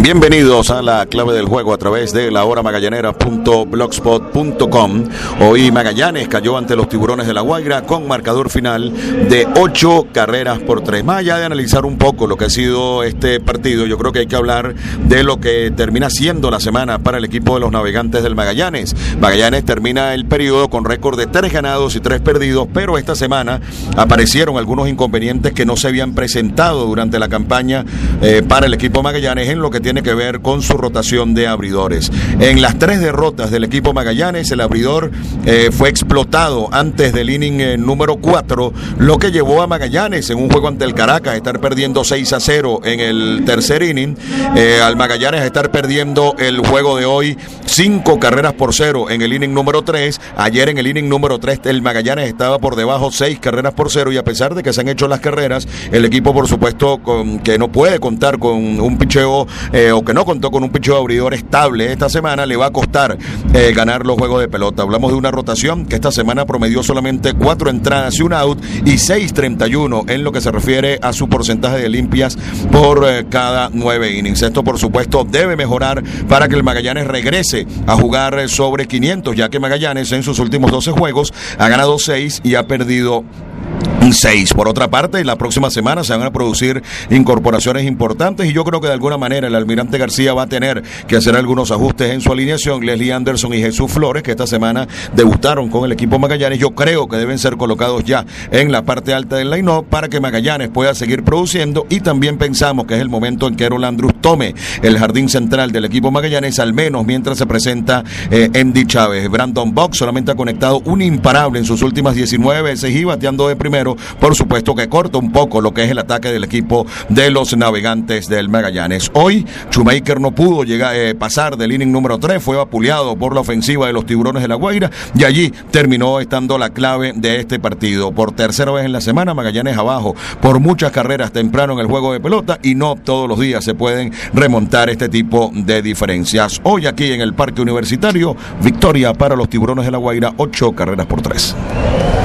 Bienvenidos a la clave del juego a través de lahoramagallanera.blogspot.com. Hoy Magallanes cayó ante los Tiburones de La Guaira con marcador final de 8-3. Más allá de analizar un poco lo que ha sido este partido, yo creo que hay que hablar de lo que termina siendo la semana para el equipo de los Navegantes del Magallanes. Magallanes termina el periodo con récord de 3 ganados y 3 perdidos, pero esta semana aparecieron algunos inconvenientes que no se habían presentado durante la campaña para el equipo Magallanes en lo que tiene que ver con su rotación de abridores. En las 3 derrotas del equipo Magallanes, el abridor fue explotado antes del inning número 4, lo que llevó a Magallanes en un juego ante el Caracas a estar perdiendo 6-0 en el tercer inning, al Magallanes a estar perdiendo el juego de hoy 5-0 en el inning número 3. Ayer en el inning número 3 el Magallanes estaba por debajo 6-0, y a pesar de que se han hecho las carreras, el equipo por supuesto que no puede contar con un picheo o que no contó con un picheo abridor estable esta semana, le va a costar ganar los juegos de pelota. Hablamos de una rotación que esta semana promedió solamente 4 entradas y un out y 6.31 en lo que se refiere a su porcentaje de limpias por cada 9 innings. Esto por supuesto debe mejorar para que el Magallanes regrese a jugar sobre 500, ya que Magallanes en sus últimos 12 juegos ha ganado 6 y ha perdido 6. Por otra parte, la próxima semana se van a producir incorporaciones importantes y yo creo que de alguna manera el Almirante García va a tener que hacer algunos ajustes en su alineación. Leslie Anderson y Jesús Flores, que esta semana debutaron con el equipo Magallanes, yo creo que deben ser colocados ya en la parte alta del line-up para que Magallanes pueda seguir produciendo, y también pensamos que es el momento en que Errol Andrus tome el jardín central del equipo Magallanes, al menos mientras se presenta Andy Chávez. Brandon Box solamente ha conectado un imparable en sus últimas 19 veces y bateando de primero, por supuesto que corta un poco lo que es el ataque del equipo de los Navegantes del Magallanes. Hoy Shoemaker no pudo pasar del inning número 3, fue vapuleado por la ofensiva de los Tiburones de La Guaira y allí terminó estando la clave de este partido. Por tercera vez en la semana Magallanes abajo por muchas carreras temprano en el juego de pelota, y no todos los días se pueden remontar este tipo de diferencias. Hoy aquí en el Parque Universitario, victoria para los Tiburones de La Guaira, 8-3.